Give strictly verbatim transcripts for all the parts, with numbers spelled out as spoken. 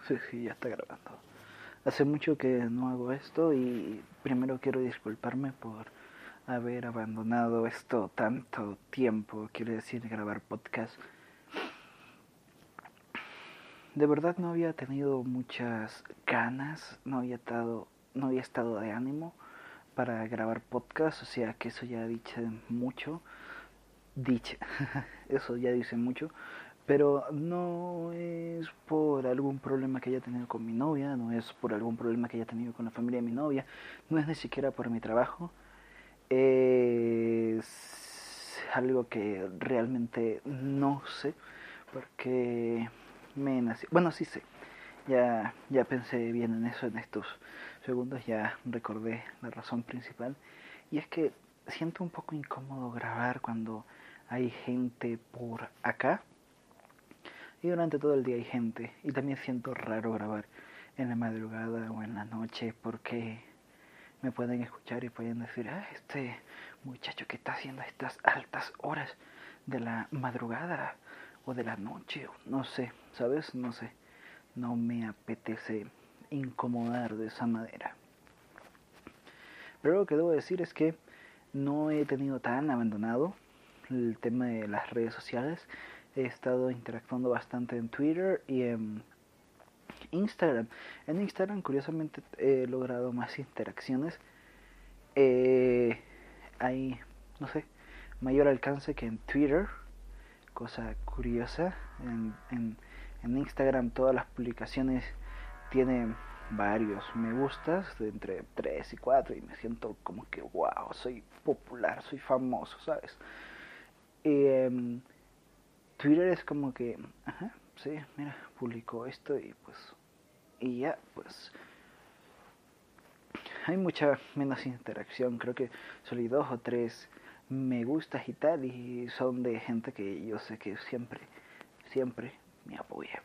Sí, sí, ya está grabando. Hace mucho que no hago esto y primero quiero disculparme por haber abandonado esto tanto tiempo, quiere decir grabar podcast. De verdad no había tenido muchas ganas, no había estado, no había estado de ánimo para grabar podcast, o sea que eso ya dice mucho, dice, eso ya dice mucho. Pero no es por algún problema que haya tenido con mi novia, no es por algún problema que haya tenido con la familia de mi novia, no es ni siquiera por mi trabajo. Es algo que realmente no sé, porque me nació... Bueno, sí sé, ya, ya pensé bien en eso en estos segundos, ya recordé la razón principal. Y es que siento un poco incómodo grabar cuando hay gente por acá y durante todo el día hay gente. Y también siento raro grabar en la madrugada o en la noche porque me pueden escuchar y pueden decir, ah, este muchacho que está haciendo estas altas horas de la madrugada o de la noche, no sé, ¿sabes? No sé, no me apetece incomodar de esa manera. Pero lo que debo decir es que no he tenido tan abandonado el tema de las redes sociales. He estado interactuando bastante en Twitter y en Instagram. En Instagram, curiosamente, he logrado más interacciones. Eh, hay, no sé, mayor alcance que en Twitter. Cosa curiosa. En, en, en Instagram todas las publicaciones tienen varios me gustas, de entre tres y cuatro, y me siento como que, wow, soy popular, soy famoso, ¿sabes? Y um, Twitter es como que, ajá, sí, mira, publicó esto y pues, y ya, pues, hay mucha menos interacción, creo que solo hay dos o tres me gustas y tal, y son de gente que yo sé que siempre, siempre me apoya.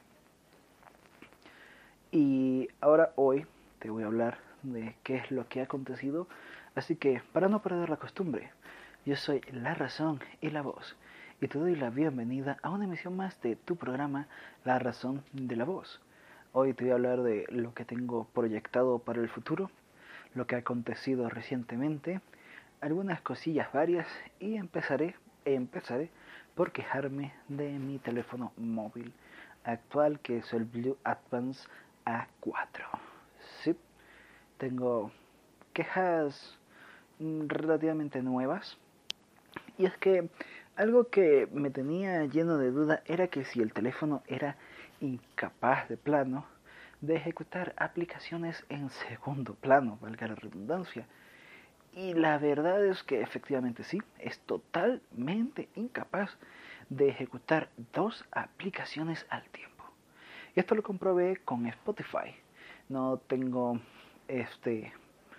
Y ahora hoy te voy a hablar de qué es lo que ha acontecido, así que para no perder la costumbre, yo soy La Razón y la Voz, y te doy la bienvenida a una emisión más de tu programa La Razón de la Voz. Hoy te voy a hablar de lo que tengo proyectado para el futuro, lo que ha acontecido recientemente, algunas cosillas varias, y empezaré, empezaré por quejarme de mi teléfono móvil actual, que es el Blue Advance A cuatro. Sí, tengo quejas relativamente nuevas. Y es que algo que me tenía lleno de duda era que si el teléfono era incapaz de plano de ejecutar aplicaciones en segundo plano, valga la redundancia. Y la verdad es que efectivamente sí, es totalmente incapaz de ejecutar dos aplicaciones al tiempo. Y esto lo comprobé con Spotify. No tengo este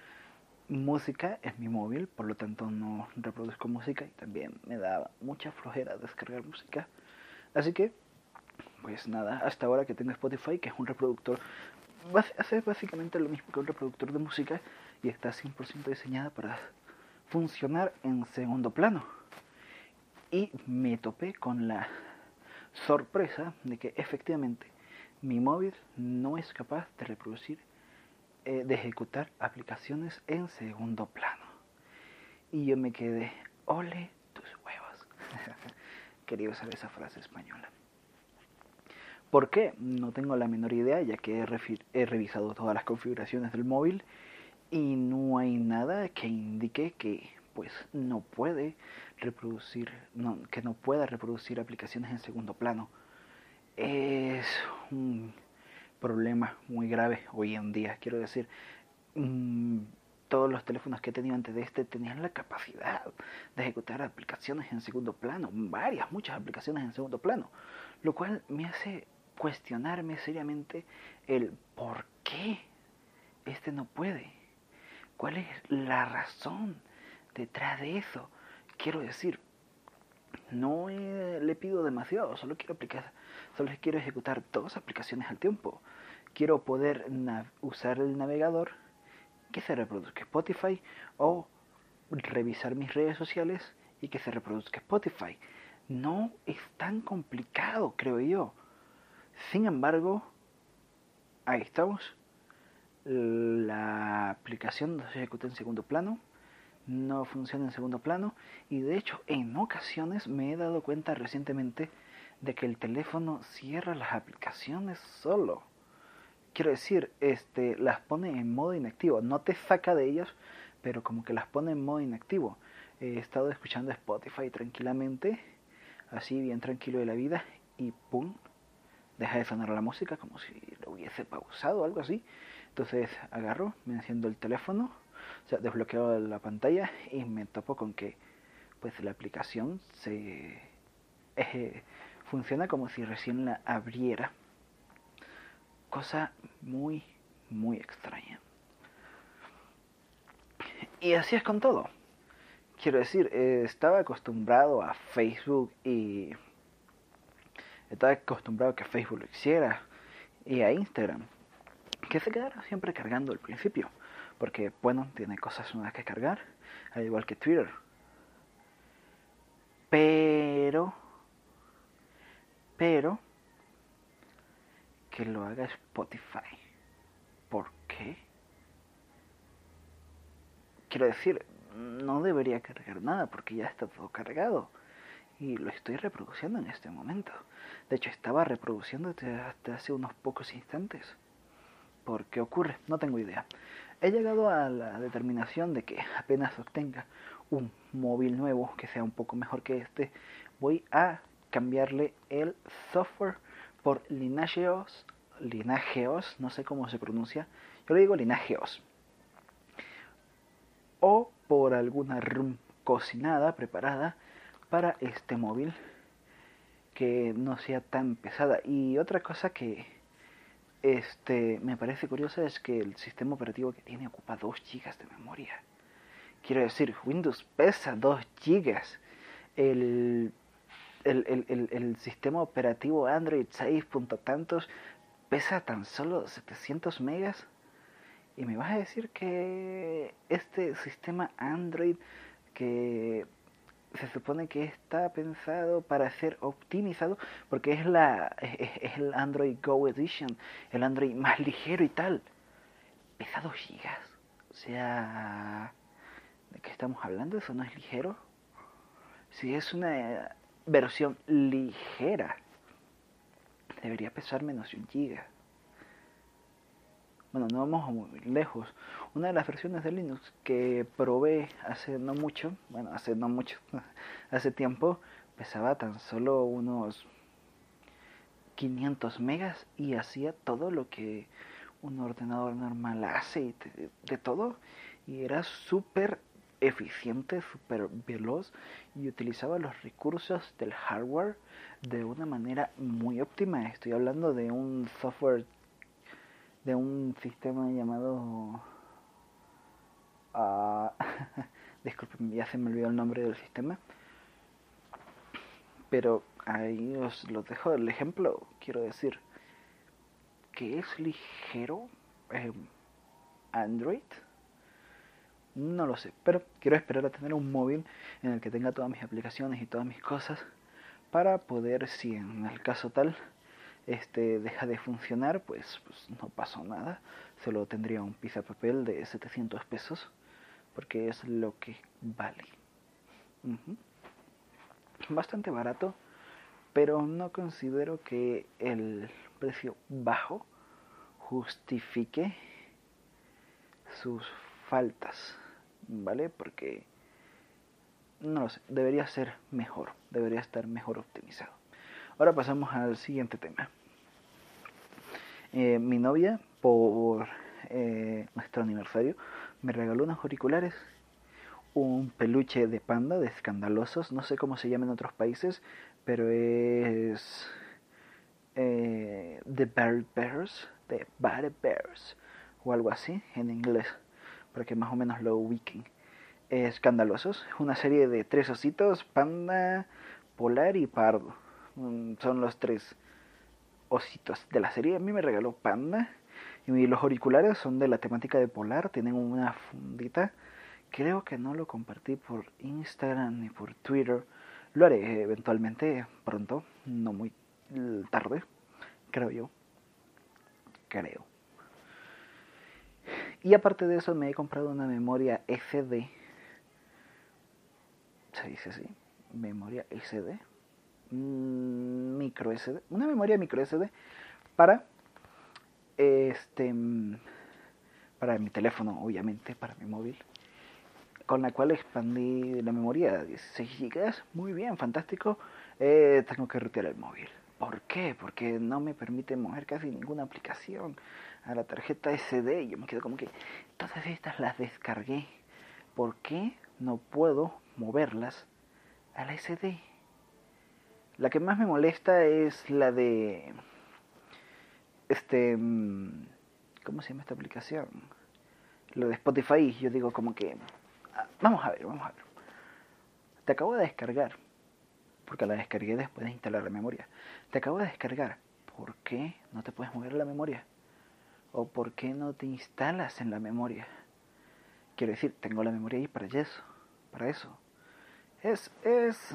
música en mi móvil, por lo tanto no reproduzco música y también me da mucha flojera descargar música. Así que, pues nada, hasta ahora que tengo Spotify, que es un reproductor, hace básicamente lo mismo que un reproductor de música y está cien por ciento diseñada para funcionar en segundo plano. Y me topé con la sorpresa de que efectivamente mi móvil no es capaz de reproducir, eh, de ejecutar aplicaciones en segundo plano. Y yo me quedé, ole tus huevos. Quería usar esa frase española. ¿Por qué? No tengo la menor idea, ya que he, refi- he revisado todas las configuraciones del móvil y no hay nada que indique que pues no puede reproducir, no, que no pueda reproducir aplicaciones en segundo plano. Es un problema muy grave hoy en día, quiero decir. Mmm, todos los teléfonos que he tenido antes de este tenían la capacidad de ejecutar aplicaciones en segundo plano, varias, muchas aplicaciones en segundo plano, lo cual me hace cuestionarme seriamente el por qué este no puede. ¿Cuál es la razón detrás de eso? Quiero decir, no eh, le pido demasiado, solo quiero aplicar, solo quiero ejecutar dos aplicaciones al tiempo. Quiero poder usar el navegador, que se reproduzca Spotify, o revisar mis redes sociales y que se reproduzca Spotify. No es tan complicado, creo yo. Sin embargo, ahí estamos. La aplicación no se ejecuta en segundo plano, no funciona en segundo plano, y de hecho en ocasiones me he dado cuenta recientemente de que el teléfono cierra las aplicaciones solo. Quiero decir, este, las pone en modo inactivo, no te saca de ellas, pero como que las pone en modo inactivo. He estado escuchando Spotify tranquilamente, así bien tranquilo de la vida, y pum, deja de sonar la música como si lo hubiese pausado o algo así. Entonces agarro, me enciendo el teléfono, o sea, desbloqueo la pantalla y me topo con que pues la aplicación se eh, funciona como si recién la abriera. Cosa muy, muy extraña. Y así es con todo. Quiero decir, eh, estaba acostumbrado a Facebook y estaba acostumbrado a que Facebook lo hiciera, y a Instagram, que se quedara siempre cargando al principio, porque bueno, tiene cosas nuevas que cargar, al igual que Twitter. Pero, pero, que lo haga Spotify. ¿Por qué? Quiero decir, no debería cargar nada porque ya está todo cargado. Y lo estoy reproduciendo en este momento. De hecho, estaba reproduciendo hasta hace unos pocos instantes. ¿Por qué ocurre? No tengo idea. He llegado a la determinación de que apenas obtenga un móvil nuevo que sea un poco mejor que este, voy a cambiarle el software por Linageos, Linageos, no sé cómo se pronuncia, yo le digo Linageos, o por alguna ROM cocinada, preparada para este móvil que no sea tan pesada. Y otra cosa que este me parece curiosa es que el sistema operativo que tiene ocupa dos gigas de memoria. Quiero decir, Windows pesa dos gigas. El, el, el, el, el sistema operativo Android seis punto tantos pesa tan solo setecientos megas. Y me vas a decir que este sistema Android, que se supone que está pensado para ser optimizado, porque es la es, es el Android Go Edition, el Android más ligero y tal, pesa dos gigas. O sea, ¿de qué estamos hablando? ¿Eso no es ligero? Si es una versión ligera, debería pesar menos de un giga. Bueno, no vamos muy lejos. Una de las versiones de Linux que probé hace no mucho, bueno, hace no mucho, hace tiempo, pesaba tan solo unos quinientos megas y hacía todo lo que un ordenador normal hace, y de, de todo, y era súper eficiente, súper veloz, y utilizaba los recursos del hardware de una manera muy óptima. Estoy hablando de un software, de un sistema llamado uh, disculpen, ya se me olvidó el nombre del sistema, pero ahí os lo dejo el ejemplo. Quiero decir que es ligero eh, Android, no lo sé, pero quiero esperar a tener un móvil en el que tenga todas mis aplicaciones y todas mis cosas para poder, si en el caso tal este deja de funcionar, pues, pues no pasó nada, solo tendría un pisapapel de setecientos pesos, porque es lo que vale. Uh-huh. Bastante barato, pero no considero que el precio bajo justifique sus faltas, ¿vale? Porque, no lo sé, debería ser mejor, debería estar mejor optimizado. Ahora pasamos al siguiente tema. Eh, mi novia, por eh, nuestro aniversario, me regaló unos auriculares, un peluche de panda de Escandalosos, no sé cómo se llama en otros países, pero es eh, The Bear Bears, The Bear Bears, o algo así en inglés, para que más o menos lo ubiquen. Escandalosos, una serie de tres ositos, panda, polar y pardo. Son los tres ositos de la serie. A mí me regaló panda, y los auriculares son de la temática de polar, tienen una fundita. Creo que no lo compartí por Instagram ni por Twitter. Lo haré eventualmente pronto, no muy tarde, creo yo. Creo. Y aparte de eso me he comprado una memoria S D. ¿Se dice así? Memoria S D. Mm, micro S D. Una memoria micro S D para este para mi teléfono, obviamente, para mi móvil, con la cual expandí la memoria a dieciséis gigas. Muy bien, fantástico. Eh, tengo que retirar el móvil. ¿Por qué? Porque no me permite mover casi ninguna aplicación a la tarjeta S D. Yo me quedo como que todas estas las descargué. ¿Por qué no puedo moverlas a la S D? La que más me molesta es la de este ¿cómo se llama esta aplicación? Lo de Spotify. Yo digo como que vamos a ver, vamos a ver. Te acabo de descargar, porque la descargué después de instalar la memoria. Te acabo de descargar. ¿Por qué no te puedes mover la memoria? ¿O por qué no te instalas en la memoria? Quiero decir, tengo la memoria ahí para eso. Para eso. Es, es...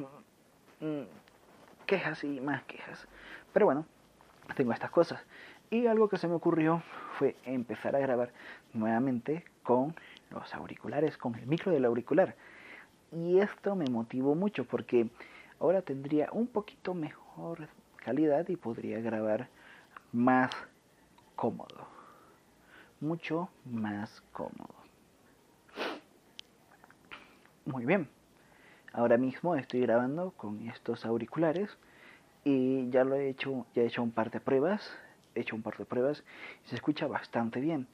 quejas y más quejas. Pero bueno, tengo estas cosas. Y algo que se me ocurrió fue empezar a grabar nuevamente con los auriculares, con el micro del auricular. Y esto me motivó mucho porque ahora tendría un poquito mejor calidad y podría grabar más cómodo. Mucho más cómodo. Muy bien. Ahora mismo estoy grabando con estos auriculares y ya lo he hecho, ya he hecho un par de pruebas, he hecho un par de pruebas y se escucha bastante bien.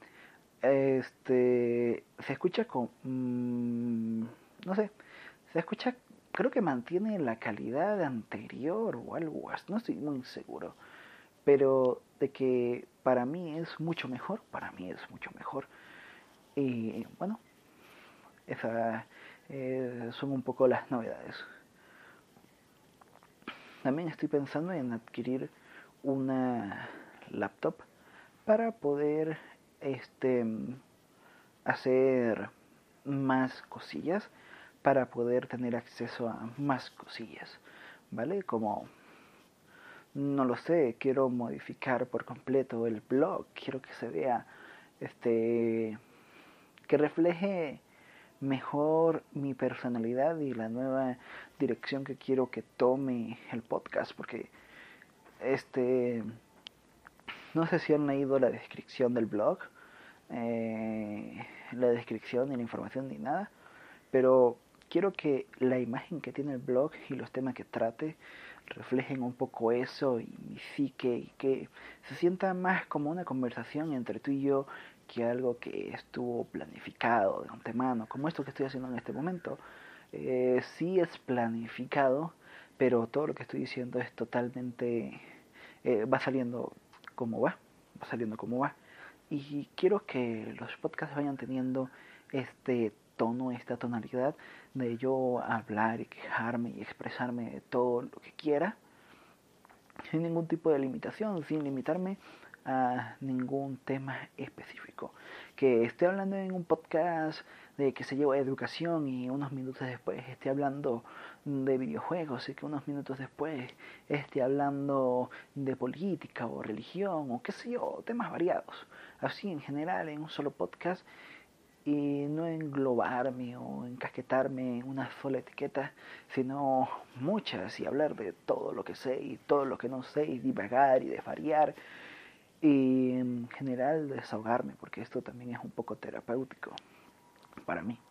Este, se escucha con, mmm, no sé, se escucha, creo que mantiene la calidad anterior o algo así, no estoy muy seguro, pero de que para mí es mucho mejor, para mí es mucho mejor. Y bueno, esas eh, son un poco las novedades. También estoy pensando en adquirir una laptop para poder este hacer más cosillas, para poder tener acceso a más cosillas, ¿vale? Como, no lo sé, quiero modificar por completo el blog, quiero que se vea, este, que refleje mejor mi personalidad y la nueva dirección que quiero que tome el podcast, porque este, no sé si han leído la descripción del blog, eh, la descripción ni la información ni nada, pero quiero que la imagen que tiene el blog y los temas que trate reflejen un poco eso y mi psique, y que se sienta más como una conversación entre tú y yo que algo que estuvo planificado de antemano, como esto que estoy haciendo en este momento. Eh, sí es planificado, pero todo lo que estoy diciendo es totalmente, eh, va saliendo como va, va saliendo como va. Y quiero que los podcasts vayan teniendo este tono, esta tonalidad de yo hablar y quejarme y expresarme de todo lo que quiera, sin ningún tipo de limitación, sin limitarme a ningún tema específico. Que esté hablando en un podcast de que se lleva educación y unos minutos después esté hablando de videojuegos y que unos minutos después esté hablando de política o religión o qué sé yo, temas variados. Así en general en un solo podcast y no englobarme o encasquetarme en una sola etiqueta, sino muchas y hablar de todo lo que sé y todo lo que no sé y divagar y desvariar y en general desahogarme, porque esto también es un poco terapéutico para mí.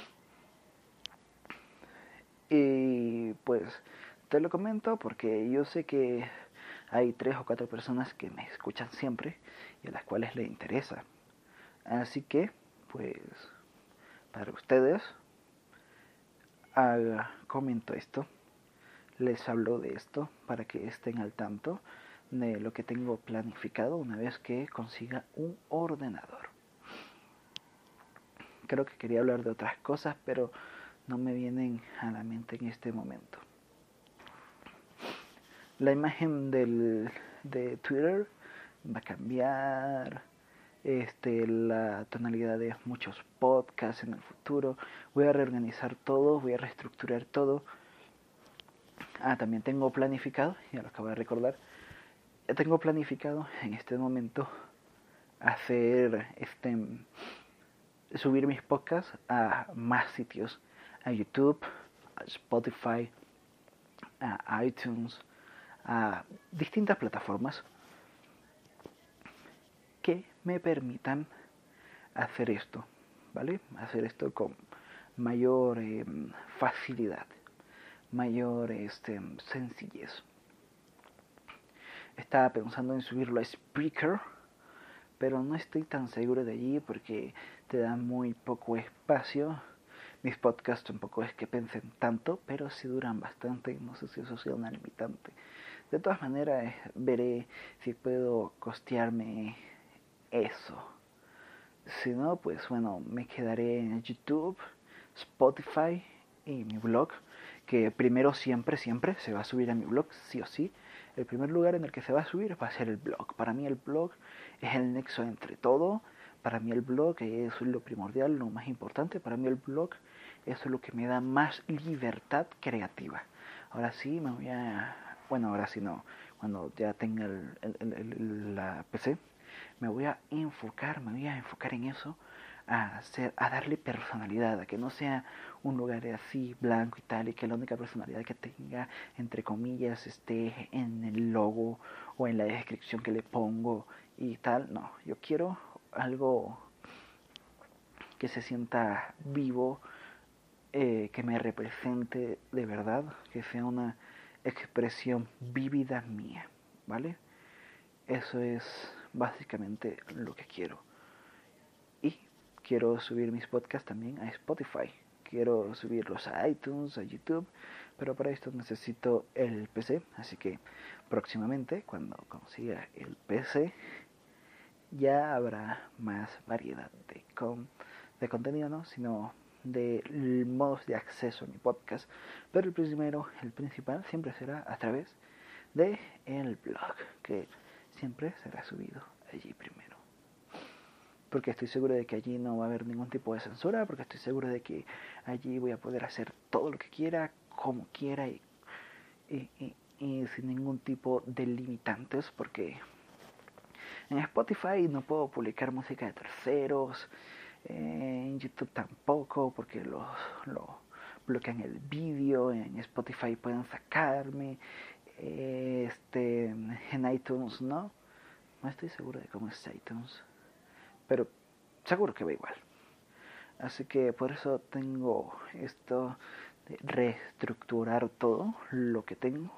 Y pues te lo comento porque yo sé que hay tres o cuatro personas que me escuchan siempre y a las cuales les interesa. Así que, pues, para ustedes, haga, comento esto, les hablo de esto para que estén al tanto de lo que tengo planificado una vez que consiga un ordenador. Creo que quería hablar de otras cosas, pero no me vienen a la mente en este momento. La imagen del, de Twitter va a cambiar, este, la tonalidad de muchos podcasts en el futuro. Voy a reorganizar todo, voy a reestructurar todo. Ah, también tengo planificado, ya lo acabo de recordar, ya tengo planificado en este momento hacer este subir mis podcasts a más sitios, a YouTube, a Spotify, a iTunes, a distintas plataformas que me permitan hacer esto, ¿vale? Hacer esto con mayor eh, facilidad, mayor este, sencillez. Estaba pensando en subirlo a Spreaker, pero no estoy tan seguro de allí porque te da muy poco espacio. Mis podcasts tampoco es que pensen tanto, pero sí duran bastante. No sé si eso sea una limitante. De todas maneras, veré si puedo costearme eso. Si no, pues bueno, me quedaré en YouTube, Spotify y mi blog, que primero siempre, siempre se va a subir a mi blog, sí o sí. El primer lugar en el que se va a subir va a ser el blog. Para mí el blog es el nexo entre todo. Para mí el blog es lo primordial, lo más importante. Para mí el blog es lo que me da más libertad creativa. Ahora sí me voy a... Bueno, ahora sí no. Cuando ya tenga el, el, el, la P C, me voy a enfocar, me voy a enfocar en eso, a, hacer, a darle personalidad, a que no sea un lugar así blanco y tal, y que la única personalidad que tenga, entre comillas, esté en el logo o en la descripción que le pongo y tal. No, yo quiero algo que se sienta vivo, eh, que me represente de verdad, que sea una expresión vívida mía, ¿vale? Eso es básicamente lo que quiero. Y quiero subir mis podcasts también a Spotify. Quiero subirlos a iTunes, a YouTube, pero para esto necesito el P C. Así que próximamente, cuando consiga el P C, ya habrá más variedad de, con, de contenido, ¿no? Sino de modos de acceso a mi podcast. Pero el primero, el principal, siempre será a través de el blog, que siempre será subido allí primero. Porque estoy seguro de que allí no va a haber ningún tipo de censura, porque estoy seguro de que allí voy a poder hacer todo lo que quiera, como quiera y, y, y, y sin ningún tipo de limitantes, porque en Spotify no puedo publicar música de terceros, en YouTube tampoco, porque los, lo bloquean el vídeo, en Spotify pueden sacarme, este, en iTunes no, no estoy seguro de cómo es iTunes, pero seguro que va igual. Así que por eso tengo esto de reestructurar todo lo que tengo.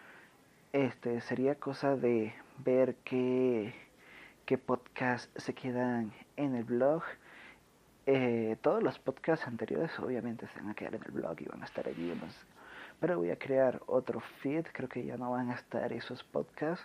Este sería cosa de ver qué, qué podcasts se quedan en el blog. Eh, todos los podcasts anteriores obviamente se van a quedar en el blog y van a estar allí. Entonces, pero voy a crear otro feed. Creo que ya no van a estar esos podcasts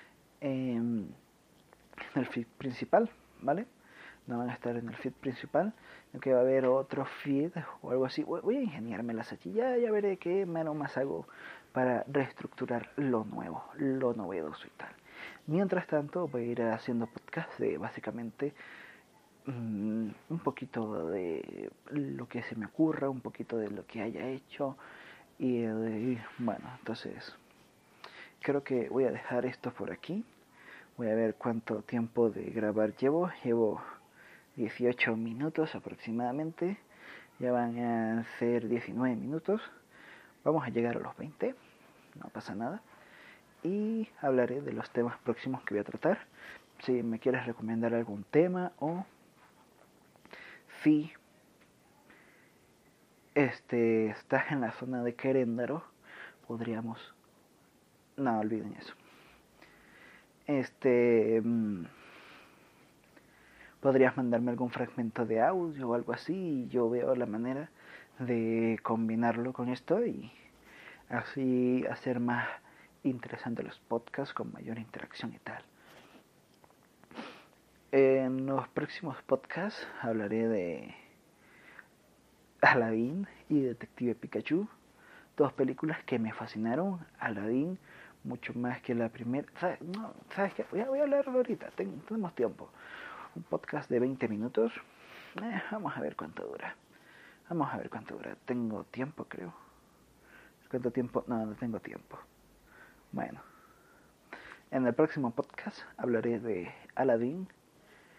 en el feed principal, ¿vale? No van a estar en el feed principal, sino que va a haber otro feed o algo así. Voy a ingeniármelas aquí, ya, ya veré qué menos más hago para reestructurar lo nuevo, lo novedoso y tal. Mientras tanto voy a ir haciendo podcast de básicamente mmm, un poquito de lo que se me ocurra, un poquito de lo que haya hecho y, y bueno, entonces creo que voy a dejar esto por aquí. Voy a ver cuánto tiempo de grabar llevo. Llevo dieciocho minutos aproximadamente. Ya van a ser diecinueve minutos. Vamos a llegar a los veinte. No pasa nada. Y hablaré de los temas próximos que voy a tratar. Si me quieres recomendar algún tema o si este, estás en la zona de Queréndaro, podríamos... No, olviden eso. Este... Mmm, podrías mandarme algún fragmento de audio o algo así y yo veo la manera de combinarlo con esto y así hacer más interesantes los podcasts con mayor interacción y tal. En los próximos podcasts hablaré de Aladdin y Detective Pikachu, dos películas que me fascinaron. Aladdin mucho más que la primera. ¿Sabes, no, ¿sabes qué? Voy a, voy a hablarlo ahorita, Ten, tenemos tiempo. Un podcast de veinte minutos. Eh, vamos a ver cuánto dura. Vamos a ver cuánto dura. Tengo tiempo, creo. ¿Cuánto tiempo? No, no tengo tiempo. Bueno. En el próximo podcast hablaré de Aladdin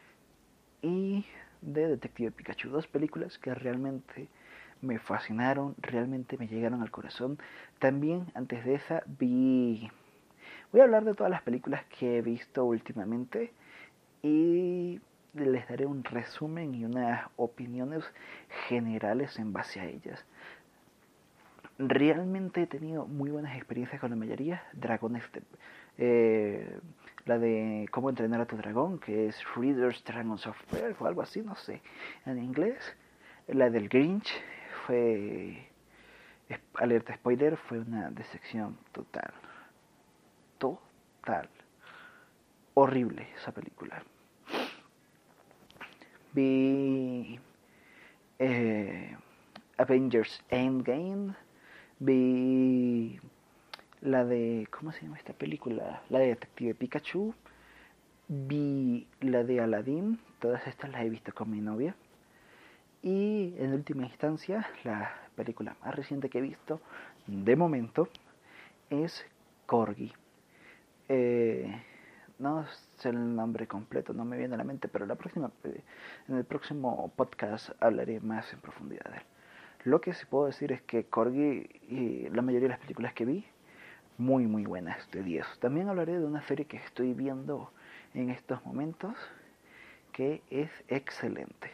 y de Detective Pikachu, dos películas que realmente me fascinaron, realmente me llegaron al corazón. También antes de esa vi... Voy a hablar de todas las películas que he visto últimamente y les daré un resumen y unas opiniones generales en base a ellas. Realmente he tenido muy buenas experiencias con la mayoría. Dragon Step, eh, la de Cómo entrenar a tu dragón, que es Reader's Dragons of Pearl o algo así, no sé, en inglés. La del Grinch fue, alerta spoiler, fue una decepción total. Total. Horrible esa película. Vi eh, Avengers Endgame. Vi la de... ¿Cómo se llama esta película? La de Detective Pikachu. Vi la de Aladdin. Todas estas las he visto con mi novia. Y en última instancia, la película más reciente que he visto, de momento, es Corgi. Eh, no sé el nombre completo, no me viene a la mente, pero la próxima, en el próximo podcast hablaré más en profundidad de él. Lo que sí puedo decir es que Corgi y la mayoría de las películas que vi, muy muy buenas, de diez. También hablaré de una serie que estoy viendo en estos momentos, que es excelente.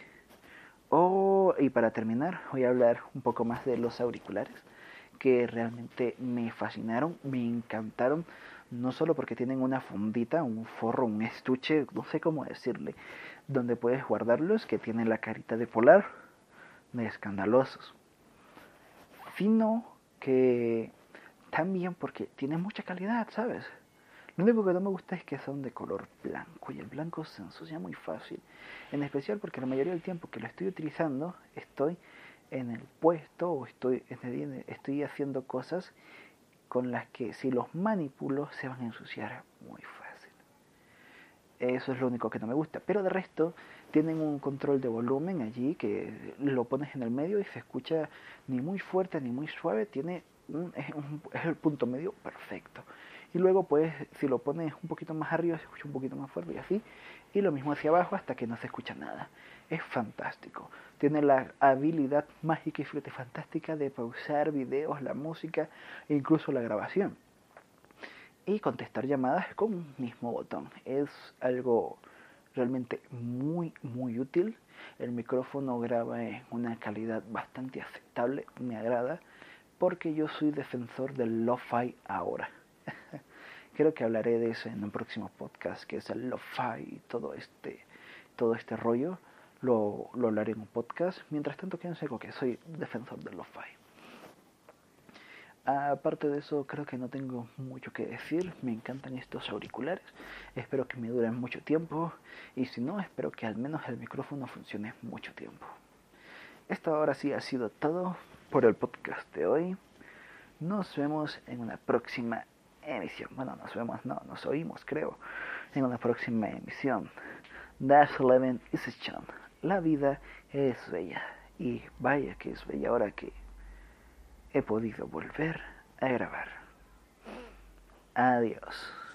Oh, y para terminar, voy a hablar un poco más de los auriculares, que realmente me fascinaron, me encantaron, no solo porque tienen una fundita, un forro, un estuche, no sé cómo decirle, donde puedes guardarlos, que tienen la carita de polar, de escandalosos, sino que también porque tienen mucha calidad, ¿sabes? Lo único que no me gusta es que son de color blanco y el blanco se ensucia muy fácil, en especial porque la mayoría del tiempo que lo estoy utilizando estoy en el puesto o estoy, estoy haciendo cosas con las que si los manipulo se van a ensuciar muy fácil. Eso es lo único que no me gusta, pero de resto tienen un control de volumen allí que lo pones en el medio y se escucha ni muy fuerte ni muy suave, tiene un, es, un, es el punto medio perfecto. Y luego pues si lo pones un poquito más arriba se escucha un poquito más fuerte y así, y lo mismo hacia abajo hasta que no se escucha nada. Es fantástico, tiene la habilidad mágica y flete fantástica de pausar videos, la música e incluso la grabación y contestar llamadas con un mismo botón. Es algo realmente muy muy útil. El micrófono graba en una calidad bastante aceptable, me agrada, porque yo soy defensor del lo-fi ahora. Creo que hablaré de eso en un próximo podcast, que es el lo-fi y todo este, todo este rollo. Lo, lo hablaré en un podcast. Mientras tanto, quédense con que soy defensor del lo-fi. Aparte de eso, creo que no tengo mucho que decir. Me encantan estos auriculares. Espero que me duren mucho tiempo. Y si no, espero que al menos el micrófono funcione mucho tiempo. Esto ahora sí ha sido todo por el podcast de hoy. Nos vemos en una próxima emisión. Bueno, nos vemos, no, nos oímos, creo. En una próxima emisión. Dash eleven is a charm. La vida es bella. Y vaya que es bella ahora que he podido volver a grabar. Adiós.